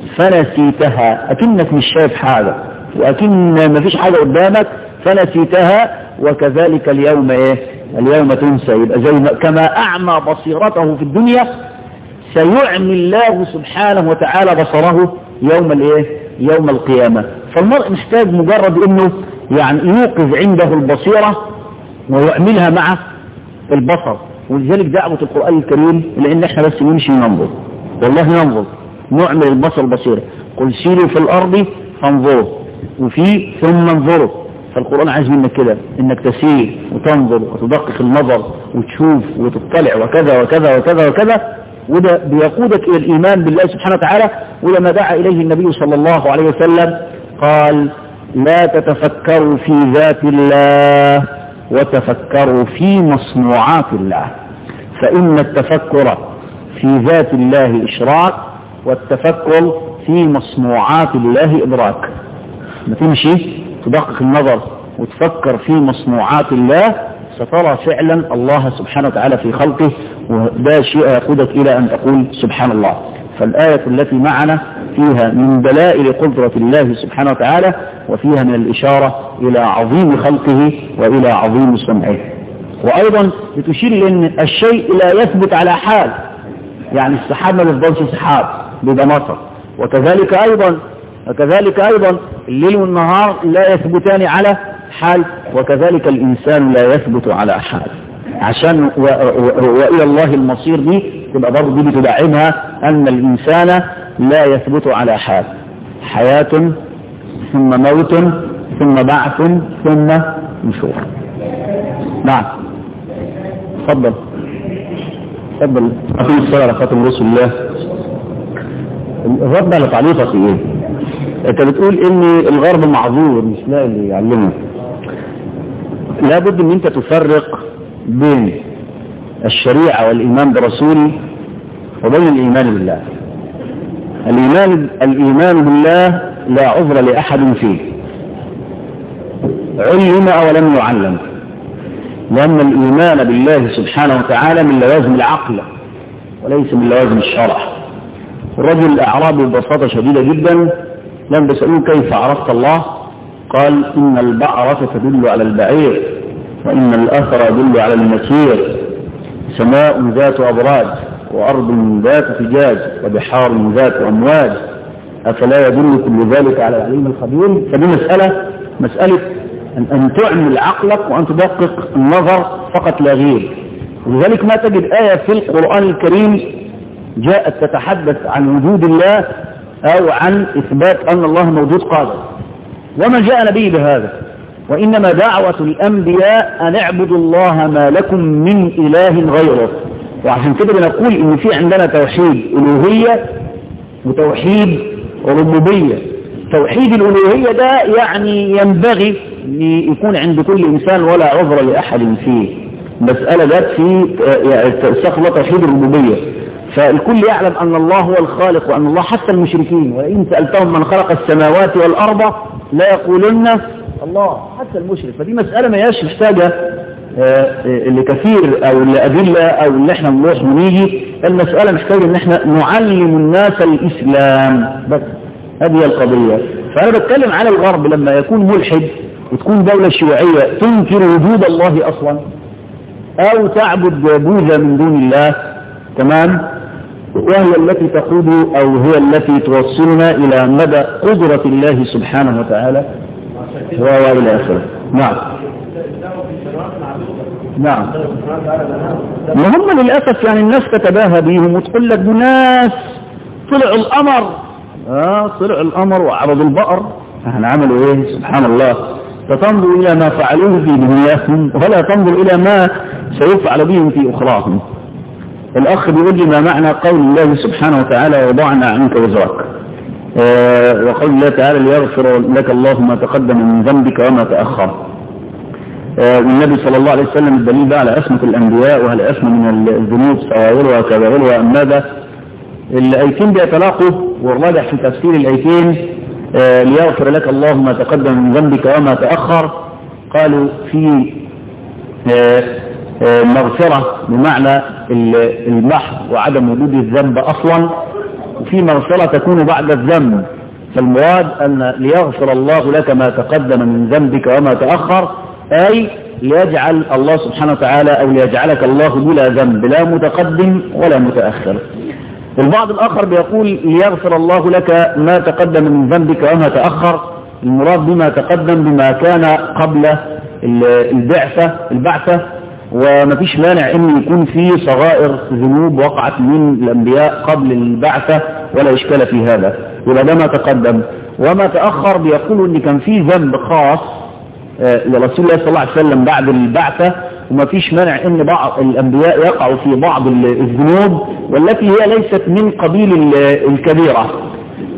فنسيتها. أكنك مش شايف حاجة وأكن ما فيش حاجة قدامك فنسيتها وكذلك اليوم إيه؟ اليوم تنسى. يبقى زي كما أعمى بصيرته في الدنيا سيعمي الله سبحانه وتعالى بصره يوم الإيه؟ يوم القيامة. فالمرء محتاج مجرد إنه يعني يوقظ عنده البصيرة ويعملها مع البصر. ولذلك دعوة القرآن الكريم لأن احنا بس نمشي ننظر، والله ننظر نعمل البصر بصيرة. قل سيروا في الأرض فانظروا وفي ثم انظروا. فالقرآن عايز منك كده انك تسير وتنظر وتدقق النظر وتشوف وتطلع وكذا وكذا وكذا وكذا. وده بيقودك الى الايمان بالله سبحانه وتعالى. ولما دعا اليه النبي صلى الله عليه وسلم قال لا تتفكروا في ذات الله وتفكروا في مصنوعات الله، فإن التفكر في ذات الله إشراك، والتفكر في مصنوعات الله إدراك. ما تمشي تدقق النظر وتفكر في مصنوعات الله سترى فعلا الله سبحانه وتعالى في خلقه، وده شيء يقودك إلى أن تقول سبحان الله. فالآية التي معنا فيها من دلائل قدرة الله سبحانه وتعالى، وفيها من الإشارة إلى عظيم خلقه وإلى عظيم صنعه. وأيضا بتشير لأن الشيء لا يثبت على حال، يعني السحاب ما يفضلش سحاب بيبقى مطر، وكذلك أيضا وكذلك أيضا الليل والنهار لا يثبتان على حال، وكذلك الإنسان لا يثبت على حال. عشان و... و... وإلى الله المصير دي تبقى برضه دي بتدعمها أن الإنسان لا يثبت على حال، حياة ثم موت ثم بعث ثم نشور. نعم تفضل تفضل. أقول الصلاة على خاتم رسول الله. الرد على تعليقك ايه؟ انت بتقول ان الغرب معذور مش لاقي اللي يعلمه. لابد ان انت تفرق بين الشريعة والإيمان برسوله وبين الإيمان بالله. الإيمان الإيمان بالله لا عذر لأحد فيه، علم أو لم يعلم، لأن الإيمان بالله سبحانه وتعالى من لوازم العقل وليس من لوازم الشرع. الرجل الأعرابي ببساطة شديدة جدا لم بسألوه كيف عرفت الله؟ قال إن البعرة تدل على البعير، وإن الأثر يدل على المسير، سماء ذات أبراج، وأرض ذات فجاج، وبحار ذات أمواج، أفلا يدل كل ذلك على العليم الخبير؟ فدي مسألة مسألة أن, أن تعمل عقلك وأن تدقق النظر فقط لا غير. ولذلك ما تجد آية في القرآن الكريم جاءت تتحدث عن وجود الله أو عن إثبات أن الله موجود قادر، وما جاء نبي بهذا. وإنما دعوة الأنبياء أن اعبدوا الله ما لكم من إله غيره. وعشان كده بنقول إن في عندنا توحيد ألوهية وتوحيد ربوبية. توحيد الألوهية ده يعني ينبغي يكون عند كل إنسان ولا عذر لأحد فيه. مسألة جت في استغفر الله توحيد الربوبية، فالكل يعلم أن الله هو الخالق وأن الله حتى المشركين وإن سألتهم من خلق السماوات والأرض لا يقولون الله حتى المشرك. فدي مسألة ما هياش محتاجة لكثير أو لأدلة أو اللي احنا نروح ونيجي. المسألة محتاجة ان احنا نعلم الناس الإسلام بس، هذه القضية. فأنا بتكلم على الغرب لما يكون ملحد وتكون دولة شيوعية تنكر وجود الله أصلا أو تعبد بوذا من دون الله، تمام، وهي التي تقود أو هي التي توصلنا إلى مدى قدرة الله سبحانه وتعالى وإلى آخره. نعم نعم. وهم للأسف يعني الناس تتباهى بيهم وتقول لك ناس طلعوا القمر، اه طلعوا القمر وعرضوا البقر، احنا عملوا ايه؟ سبحان الله. فتنظر إلى ما فعلوه في دنياهم ولا تنظر إلى ما سيفعل بهم في أخراهم. الأخ بيقول لي ما معنى قول الله سبحانه وتعالى وضعنا عنك وزرك، آه وقول الله تعالى ليغفر لك الله ما تقدم من ذنبك وما تأخر. آه والنبي صلى الله عليه وسلم الدليل بقى على أسمة الأنبياء وهل أسمى من الذنوب صغائرها وكبائرها أم ماذا. الآيتين بيتلاقوا، والراجح في تفسير الآيتين آه ليغفر لك الله ما تقدم من ذنبك وما تأخر. قالوا في آه آه مغفرة بمعنى المحو وعدم وجود الذنب أصلا، وفي مغفرة تكون بعد الذنب. فالمراد أن ليغفر الله لك ما تقدم من ذنبك وما تأخر، أي ليجعل الله سبحانه وتعالى أو ليجعلك الله بلا ذنب لا متقدم ولا متأخر. البعض الآخر بيقول ليغفر الله لك ما تقدم من ذنبك وما تأخر، المراد بما تقدم بما كان قبل البعثة البعثة وما فيش مانع ان يكون في صغائر ذنوب وقعت من الانبياء قبل البعثة ولا اشكال في هذا، يبقى ده ما تقدم. وما تأخر بيقولوا ان كان في ذنب خاص لرسول الله صلى الله عليه وسلم بعد البعثة، وما فيش مانع ان بعض الانبياء يقعوا في بعض الذنوب والتي هي ليست من قبيل الكبيرة.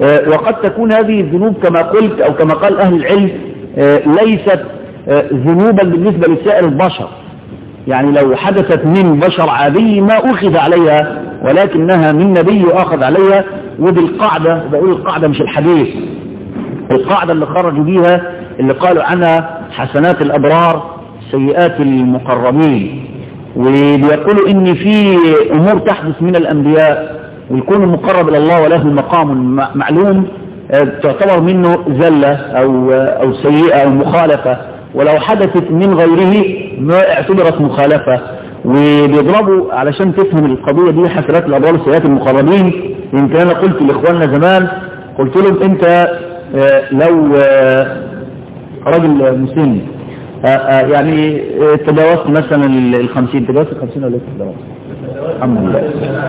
وقد تكون هذه الذنوب كما قلت أو كما قال أهل العلم ليست ذنوبا بالنسبة لسائر البشر، يعني لو حدثت من بشر عادي ما أخذ عليها، ولكنها من نبي أخذ عليها. ودي القاعدة، بقول القاعدة مش الحديث، القاعدة اللي خرجوا بيها اللي قالوا عنها حسنات الأبرار سيئات المقربين، وبيقولوا إن في أمور تحدث من الأنبياء ويكون مقرب إلى الله وله مقام معلوم تعتبر منه زلة أو, أو سيئة أو مخالفة، ولو حدثت من غيره ما اعتبرت مخالفة. وبيضربوا علشان تفهم القضية دي حسنات الأبرار سيئات المقربين. يمكن أنا قلت لإخواننا زمان، قلت لهم أنت لو رجل مسلم يعني تجاوزت مثلا الخمسين، تجاوزت الخمسين ولا تجاوزت؟ الحمد لله.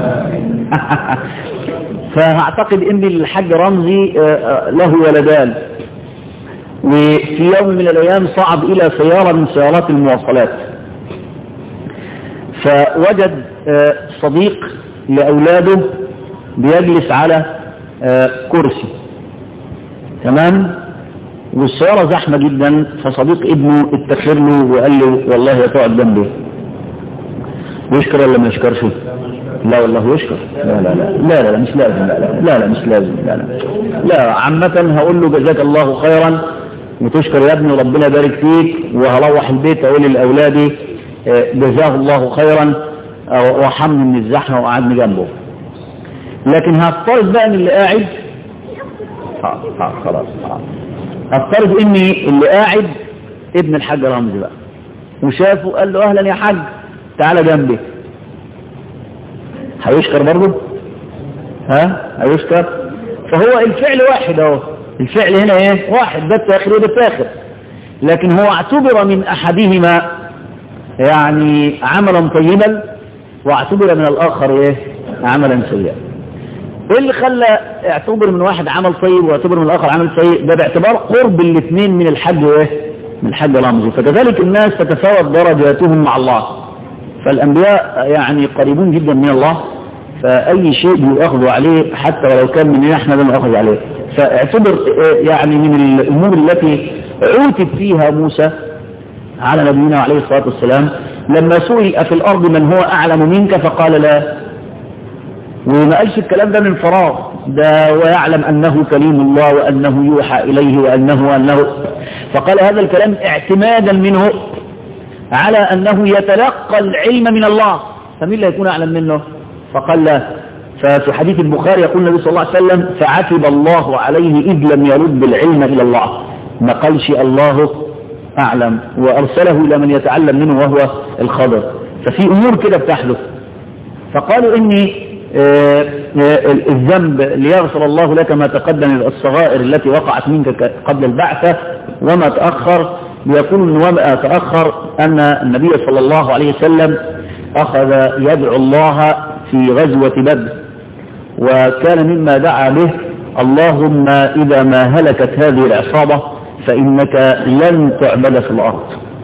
فأعتقد أن الحاج رمزي له ولدان، وفي يوم من الأيام صعد إلى سيارة من سيارات المواصلات، فوجد صديق لأولاده بيجلس على كرسي، تمام، والسيارة زحمة جدا، فصديق ابنه اتخر له وقال له والله هتقعد جنبي. يشكر ولا ما يشكرش؟ لا والله يشكر. لا لا لا لا لا مش لازم، لا لا لا, لا مش لازم، لا لا لا عامة هقول له جزاك الله خيرا وتشكر يا ابني وربنا يبارك فيك، وهروح البيت اقول لاولادي جزاه الله خيرا وحمني من الزحمة وقعدني جنبه. لكن هفترض بقى ان اللي قاعد اه اه خلاص اه هفترض اني اللي قاعد ابن الحاج رمزي بقى وشافه قال له اهلا يا حاج تعالى جنبي، هيشكر برضه؟ ها هيشكر؟ فهو الفعل واحد اهو، الفعل هنا ايه واحد، ده التاخير وده التاخر، لكن هو اعتبر من احدهما يعني عملا طيبا واعتبر من الاخر ايه عملا سيئا. ايه اللي خلى اعتبر من واحد عمل طيب واعتبر من الاخر عمل سيء؟ ده باعتبار قرب الاثنين من الحج ايه من الحج رمزي. فكذلك الناس تتفاوت درجاتهم مع الله، فالانبياء يعني قريبون جدا من الله، فاي شيء بيأخذوا عليه حتى ولو كان مننا احنا لم نأخذ عليه. فاعتبر يعني من الامور التي عوتب فيها موسى على نبينا عليه الصلاة والسلام لما سئل أفي الأرض من هو أعلم منك فقال لا، وما قالش الكلام ده من فراغ، ده ويعلم أنه كليم الله وأنه يوحى إليه وأنه وأنه فقال هذا الكلام اعتمادا منه على أنه يتلقى العلم من الله، فمين اللي يكون أعلم منه؟ فقال لا. ففي حديث البخاري يقول النبي صلى الله عليه وسلم فعتب الله عليه إذ لم يرد العلم إلى الله، ما قالش الله أعلم، وأرسله إلى من يتعلم منه وهو الخضر. ففي أمور كده بتحدث، فقالوا إني آآ آآ الذنب ليغفر الله لك ما تقدم من الصغائر التي وقعت منك قبل البعثة وما تأخر. يقول وما تأخر أن النبي صلى الله عليه وسلم أخذ يدعو الله في غزوة بدر، وكان مما دعا به اللهم إذا ما هلكت هذه العصابة فإنك لن تعبد في الأرض.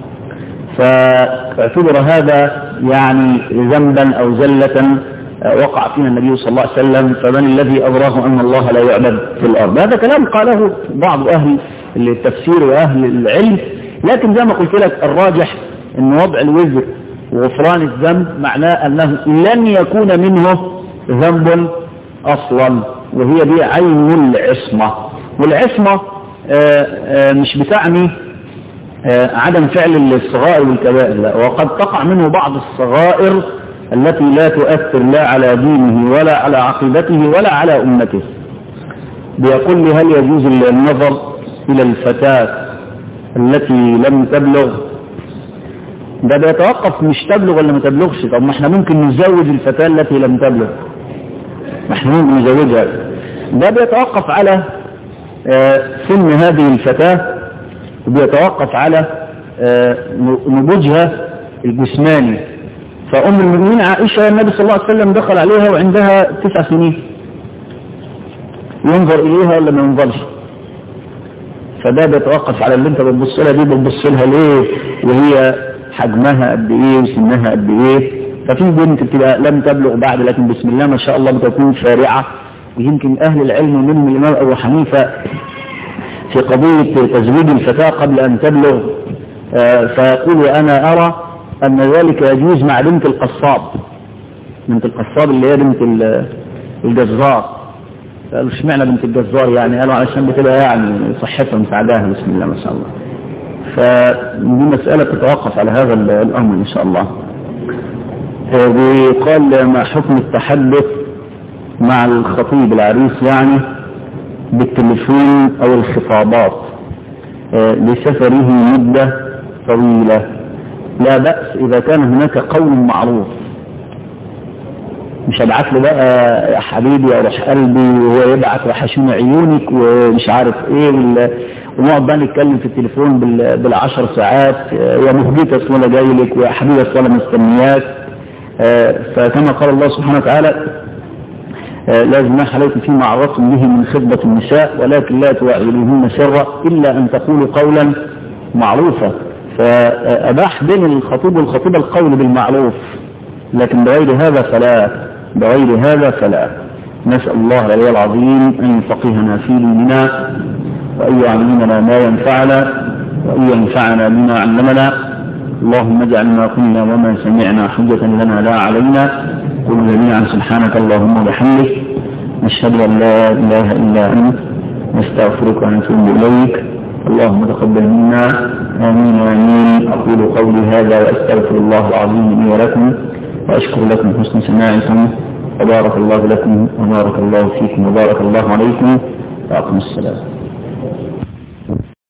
فاعتبر هذا يعني ذنبا أو زلة وقع فينا النبي صلى الله عليه وسلم، فمن الذي أدراه أن الله لا يعبد في الأرض؟ هذا كلام قاله بعض أهل التفسير وأهل العلم، لكن زي ما قلت لك الراجح أن وضع الوزر وغفران الذنب معناه أنه لن يكون منه ذنب أصلا، وهي دي عين العصمة. والعصمة آآ آآ مش بتعني عدم فعل الصغائر والكبائر، لا، وقد تقع منه بعض الصغائر التي لا تؤثر لا على دينه ولا على عقيدته ولا على أمته. بيقول لي هل يجوز النظر إلى الفتاة التي لم تبلغ؟ ده بيتوقف مش تبلغ ولا ما تبلغش. طب ما احنا ممكن نزوج الفتاة التي لم تبلغ، ما احنا ممكن نزوجها. ده بيتوقف على سن هذه الفتاة، وبيتوقف على نضوجها الجسماني. فأم المؤمنين عائشة النبي صلى الله عليه وسلم دخل عليها وعندها تسع سنين، ينظر إليها ولا ما ينظرش؟ فده بيتوقف على اللي انت بتبص لها دي بتبص لها ليه، وهي حجمها قد ايه وسنها قد ايه. ففي بنت بتبقى لم تبلغ بعد لكن بسم الله ما شاء الله بتكون فارعة يمكن أهل العلم منهم الإمام أبو حنيفة في قضية تزويج الفتاة قبل أن تبلغ، فيقول أنا أرى أن ذلك يجوز مع بنت القصاب، بنت القصاب اللي هي بنت الجزار. قالوا اشمعنى بنت الجزار؟ يعني قالوا علشان بتبقى يعني صحتها مساعداها. بسم الله ما شاء الله. فدي مسألة تتوقف على هذا الأمر إن شاء الله. وقال ما حكم التحدث مع الخطيب العريس يعني بالتليفون أو الخطابات لسفره مدة طويلة؟ لا بأس إذا كان هناك قول معروف، مش هبعت له بقى يا حبيبي يا روح قلبي وهو يبعت وحشون عيونك ومش عارف ايه، ونقعد بقى نتكلم في التليفون بالعشر ساعات، يا مهديك اصلا جاي لك ويا حبيبي اصلا مستنياك. فكما قال الله سبحانه وتعالى لا جناح عليكم فيما عرضتم به من خطبة النساء ولكن لا تواعدوهن سرا إلا أن تقولوا قولا معروفا. فأباح بين الخطيب والخطيبة القول بالمعروف، لكن بغير هذا فلا بغير هذا فلا. نسأل الله العلي العظيم أن يفقهنا في ديننا وأن يعلمنا ما ينفعنا وأن ينفعنا بما علمنا. اللهم اجعل ما قلنا وما سمعنا حجة لنا لا علينا. قل جميعا سبحانك اللهم وبحمدك نشهد أن لا إله إلا أنت نستغفرك ونتوب إليك. اللهم تقبل منا آمين آمين. أقول قولي هذا وأستغفر الله العظيم لي ولكم وأشكر لكم حسن سماعكم وبارك الله لكم وبارك الله فيكم وبارك الله عليكم وأقم السلام.